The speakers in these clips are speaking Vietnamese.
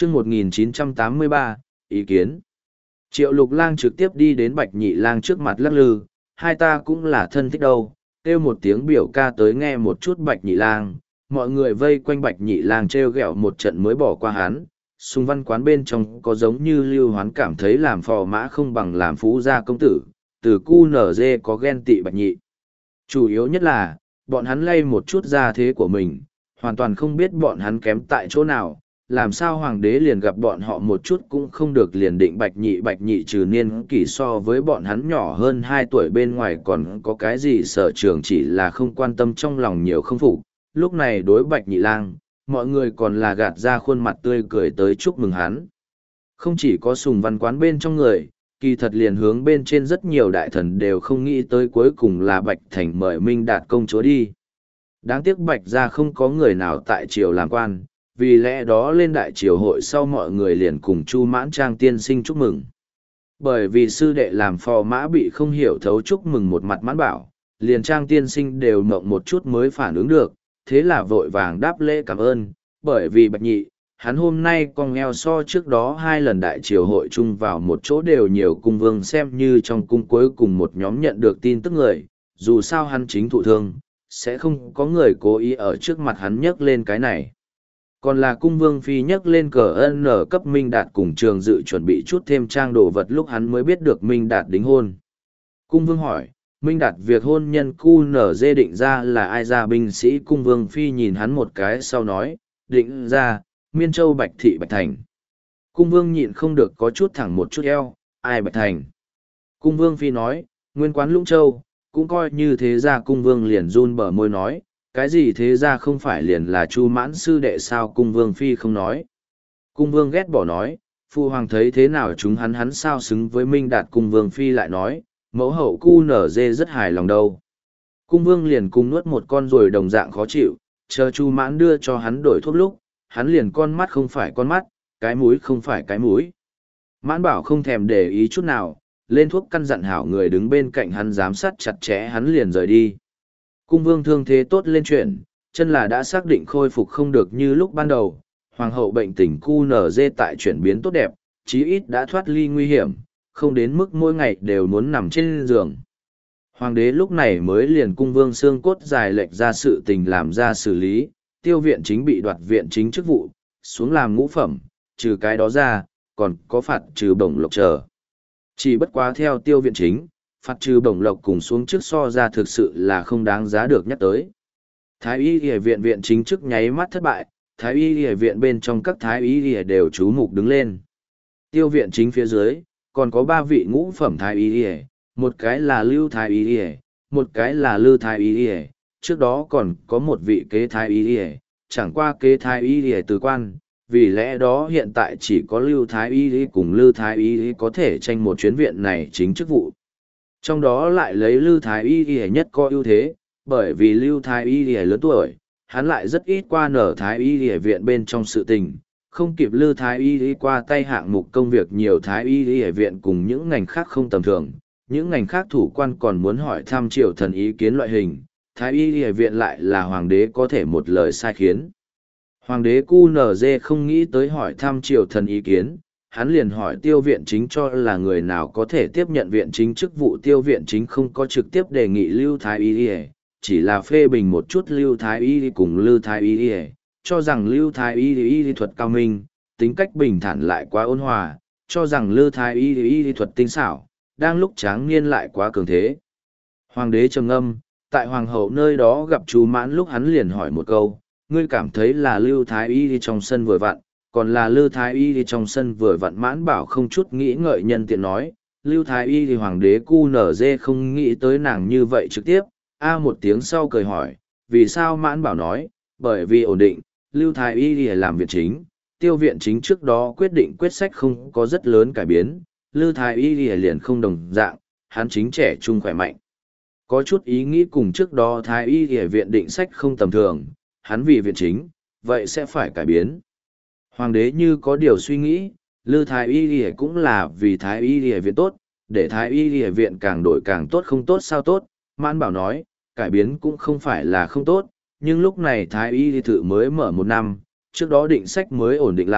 chương 1983, ý kiến. Triệu Lục Lang trực tiếp đi đến Bạch Nhị Lang trước mặt lắc lư, hai ta cũng là thân thích đâu, kêu một tiếng biểu ca tới nghe một chút Bạch Nhị Lang. Mọi người vây quanh Bạch Nhị Lang trêu ghẹo một trận mới bỏ qua hắn. Sùng văn quán bên trong có giống như Lưu Hoán cảm thấy làm phò mã không bằng làm phú gia công tử, từ cu nở dê có ghen tị Bạch Nhị. Chủ yếu nhất là, bọn hắn lay một chút gia thế của mình, hoàn toàn không biết bọn hắn kém tại chỗ nào, làm sao hoàng đế liền gặp bọn họ một chút cũng không được liền định Bạch Nhị trừ niên kỷ so với bọn hắn nhỏ hơn 2 tuổi bên ngoài còn có cái gì sở trường chỉ là không quan tâm trong lòng nhiều không phục. Lúc này đối Bạch Nhị Lang, mọi người còn là gạt ra khuôn mặt tươi cười tới chúc mừng hắn. Không chỉ có Sùng văn quán bên trong người, kỳ thật liền hướng bên trên rất nhiều đại thần đều không nghĩ tới cuối cùng là Bạch Thành mời Minh Đạt công chúa đi. Đáng tiếc Bạch gia không có người nào tại triều làm quan, vì lẽ đó lên đại triều hội sau mọi người liền cùng Chu Mãn Trang tiên sinh chúc mừng. Bởi vì sư đệ làm phò mã bị không hiểu thấu chúc mừng một mặt Mãn Bảo, liền Trang tiên sinh đều mộng một chút mới phản ứng được, thế là vội vàng đáp lễ cảm ơn, bởi vì Bạch Nhị, hắn hôm nay con eo so trước đó 2 lần đại triều hội chung vào một chỗ đều nhiều cung vương xem như trong cung cuối cùng một nhóm nhận được tin tức người, dù sao hắn chính thụ thương, sẽ không có người cố ý ở trước mặt hắn nhắc lên cái này. Còn là cung vương phi nhắc lên cờ ân ở cấp Minh Đạt cùng Trường Dự chuẩn bị chút thêm trang đồ vật lúc hắn mới biết được Minh Đạt đính hôn. Cung vương hỏi, Minh Đạt việc hôn nhân cu nở dê định ra là ai ra? Binh sĩ cung vương phi nhìn hắn một cái sau nói, định ra, Miên Châu Bạch Thị Bạch Thành. Cung vương nhịn không được có chút thẳng một chút eo, ai Bạch Thành? Cung vương phi nói, nguyên quán Lũng Châu, cũng coi như thế ra. Cung vương liền run bờ môi nói, cái gì thế ra không phải liền là Chu Mãn sư đệ sao? Cung vương phi không nói. Cung vương ghét bỏ nói, phụ hoàng thấy thế nào chúng hắn sao xứng với Minh Đạt? Cung vương phi lại nói, mẫu hậu cu nở dê rất hài lòng đâu. Cung vương liền cùng nuốt một con ruồi đồng dạng khó chịu, chờ Chu Mãn đưa cho hắn đổi thuốc lúc, hắn liền con mắt không phải con mắt, cái mũi không phải cái mũi. Mãn Bảo không thèm để ý chút nào, lên thuốc căn dặn hảo người đứng bên cạnh hắn giám sát chặt chẽ hắn liền rời đi. Cung vương thương thế tốt lên chuyện, chân là đã xác định khôi phục không được như lúc ban đầu, hoàng hậu bệnh tình cu nở dê tại chuyển biến tốt đẹp, chí ít đã thoát ly nguy hiểm, không đến mức mỗi ngày đều muốn nằm trên giường. Hoàng đế lúc này mới liền cung vương xương cốt dài lệch ra sự tình làm ra xử lý, Tiêu viện chính bị đoạt viện chính chức vụ, xuống làm ngũ phẩm, trừ cái đó ra, còn có phạt trừ bổng lộc chờ. Chỉ bất quá theo Tiêu viện chính, phạt trừ bổng lộc cùng xuống chức so ra thực sự là không đáng giá được nhắc tới. Thái y y viện viện chính chức nháy mắt thất bại, thái y y viện bên trong các thái y y đều chú mục đứng lên. Tiêu viện chính phía dưới, còn có 3 vị ngũ phẩm thái y y, một cái là Lưu thái y y, một cái là Lư thái y y, trước đó còn có một vị kế thái y y, chẳng qua kế thái y y từ quan, vì lẽ đó hiện tại chỉ có Lưu thái y y cùng Lư thái y y có thể tranh một chuyến viện này chính chức vụ. Trong đó lại lấy Lư thái y y nhất có ưu thế, bởi vì Lưu thái y y lớn tuổi, hắn lại rất ít qua nở thái y y viện bên trong sự tình, không kịp Lư thái y y qua tay hạng mục công việc nhiều. Thái y y viện cùng những ngành khác không tầm thường, những ngành khác thủ quan còn muốn hỏi thăm triều thần ý kiến loại hình, thái y y viện lại là hoàng đế có thể một lời sai khiến. Hoàng đế QNZ không nghĩ tới hỏi thăm triều thần ý kiến, hắn liền hỏi Tiêu viện chính cho là người nào có thể tiếp nhận viện chính chức vụ. Tiêu viện chính không có trực tiếp đề nghị Lưu thái y y, chỉ là phê bình một chút Lưu thái y y cùng Lư thái y y, cho rằng Lưu thái y y thuật cao minh, tính cách bình thản lại quá ôn hòa, cho rằng Lư thái y y thuật tinh xảo, đang lúc tráng niên lại quá cường thế. Hoàng đế trầm ngâm, tại hoàng hậu nơi đó gặp Chu Mãn lúc hắn liền hỏi một câu, ngươi cảm thấy là Lưu thái y đi trong sân vừa vặn, còn là Lư thái y đi trong sân vừa vặn? Mãn Bảo không chút nghĩ ngợi nhân tiện nói, Lưu thái y thì hoàng đế QNZ không nghĩ tới nàng như vậy trực tiếp, một tiếng sau cười hỏi, vì sao? Mãn Bảo nói, bởi vì ổn định, Lưu thái y thì làm viện chính, Tiêu viện chính trước đó quyết định quyết sách không có rất lớn cải biến, Lư thái y liền không đồng dạng, hắn chính trẻ trung khỏe mạnh. Có chút ý nghĩ cùng trước đó thái y viện định sách không tầm thường, hắn vì viện chính, vậy sẽ phải cải biến. Hoàng đế như có điều suy nghĩ, Lư thái y cũng là vì thái y viện tốt, để thái y viện càng đổi càng tốt. Không tốt sao tốt? Mãn Bảo nói, cải biến cũng không phải là không tốt, nhưng lúc này thái y thự mới mở 1 năm, trước đó định sách mới ổn định lại,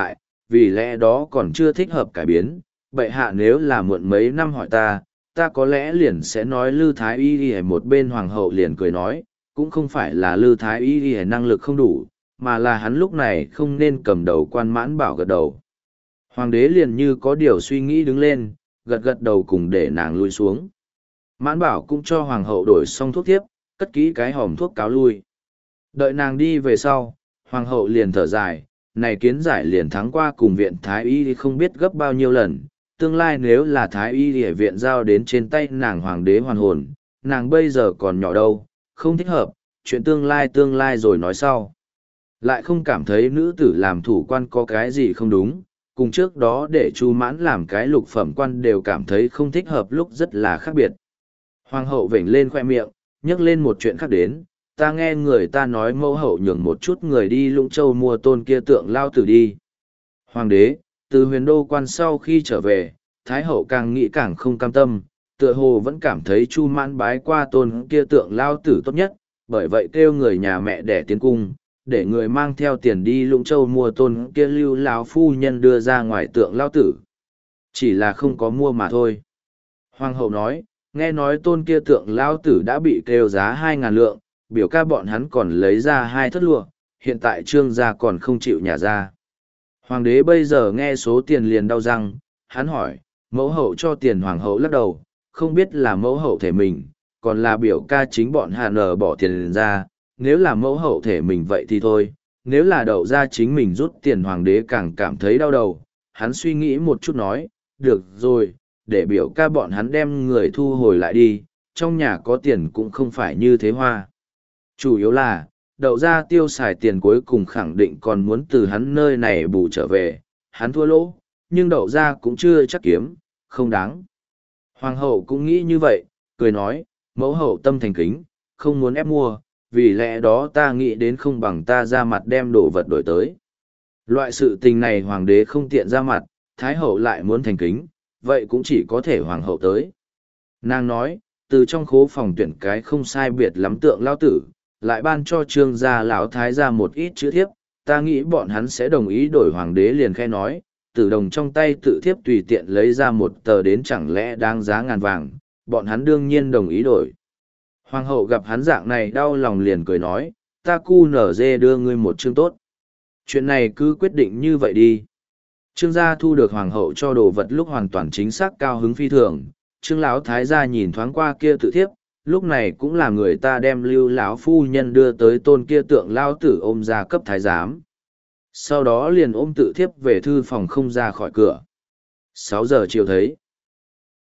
vì lẽ đó còn chưa thích hợp cải biến. Bệ hạ nếu là muộn mấy năm hỏi ta có lẽ liền sẽ nói Lư Thái Y Y. Một bên hoàng hậu liền cười nói, cũng không phải là Lư Thái Y Y năng lực không đủ, mà là hắn lúc này không nên cầm đầu. Quan Mãn Bảo gật đầu. Hoàng đế liền như có điều suy nghĩ đứng lên, gật gật đầu cùng để nàng lui xuống. Mãn Bảo cũng cho hoàng hậu đổi xong thuốc thiếp, cất kỹ cái hòm thuốc cáo lui. Đợi nàng đi về sau, hoàng hậu liền thở dài, này Kiến Giải liền thắng qua cùng viện Thái Y thì không biết gấp bao nhiêu lần. Tương lai nếu là Thái Y thì viện giao đến trên tay nàng hoàng đế hoàn hồn, nàng bây giờ còn nhỏ đâu, không thích hợp, chuyện tương lai rồi nói sau. Lại không cảm thấy nữ tử làm thủ quan có cái gì không đúng, cùng trước đó để Chu Mãn làm cái lục phẩm quan đều cảm thấy không thích hợp, lúc rất là khác biệt. Hoàng hậu vểnh lên khoe miệng, nhắc lên một chuyện khác đến, ta nghe người ta nói mẫu hậu nhường một chút người đi Lũng Châu mua tôn kia tượng lao tử đi. Hoàng đế, từ huyền đô quan sau khi trở về, Thái hậu càng nghĩ càng không cam tâm, tựa hồ vẫn cảm thấy Chu Mãn bái qua tôn kia tượng lao tử tốt nhất, bởi vậy kêu người nhà mẹ đẻ tiến cung, để người mang theo tiền đi Lũng Châu mua tôn kia lưu lão phu nhân đưa ra ngoài tượng lao tử. Chỉ là không có mua mà thôi. Hoàng hậu nói, nghe nói tôn kia tượng lao tử đã bị kêu giá 2.000 lượng, biểu ca bọn hắn còn lấy ra 2 thất lụa, hiện tại trương gia còn không chịu nhả ra. Hoàng đế bây giờ nghe số tiền liền đau răng, hắn hỏi, mẫu hậu cho tiền. Hoàng hậu lắc đầu, không biết là mẫu hậu thể mình, còn là biểu ca chính bọn Hà Nờ bỏ tiền ra, nếu là mẫu hậu thể mình vậy thì thôi, nếu là đậu ra chính mình rút tiền. Hoàng đế càng cảm thấy đau đầu, hắn suy nghĩ một chút nói, được rồi, để biểu ca bọn hắn đem người thu hồi lại đi, trong nhà có tiền cũng không phải như thế hoa. Chủ yếu là, đậu ra tiêu xài tiền cuối cùng khẳng định còn muốn từ hắn nơi này bù trở về, hắn thua lỗ, nhưng đậu ra cũng chưa chắc kiếm, không đáng. Hoàng hậu cũng nghĩ như vậy, cười nói, mẫu hậu tâm thành kính, không muốn ép mua, vì lẽ đó ta nghĩ đến không bằng ta ra mặt đem đồ vật đổi tới. Loại sự tình này hoàng đế không tiện ra mặt, thái hậu lại muốn thành kính, vậy cũng chỉ có thể hoàng hậu tới. Nàng nói, từ trong khố phòng tuyển cái không sai biệt lắm tượng lao tử, lại ban cho trương gia lão thái gia một ít chữ thiếp, ta nghĩ bọn hắn sẽ đồng ý đổi. Hoàng đế liền khai nói, tử đồng trong tay tự thiếp tùy tiện lấy ra một tờ đến chẳng lẽ đáng giá ngàn vàng, bọn hắn đương nhiên đồng ý đổi. Hoàng hậu gặp hắn dạng này đau lòng liền cười nói, ta cu nở dê đưa ngươi một chương tốt. Chuyện này cứ quyết định như vậy đi. Trương gia thu được hoàng hậu cho đồ vật lúc hoàn toàn chính xác cao hứng phi thường. Trương lão thái gia nhìn thoáng qua kia tự thiếp, lúc này cũng là người ta đem lưu lão phu nhân đưa tới tôn kia tượng lao tử ôm ra cấp thái giám. Sau đó liền ôm tự thiếp về thư phòng không ra khỏi cửa. 6 giờ chiều thấy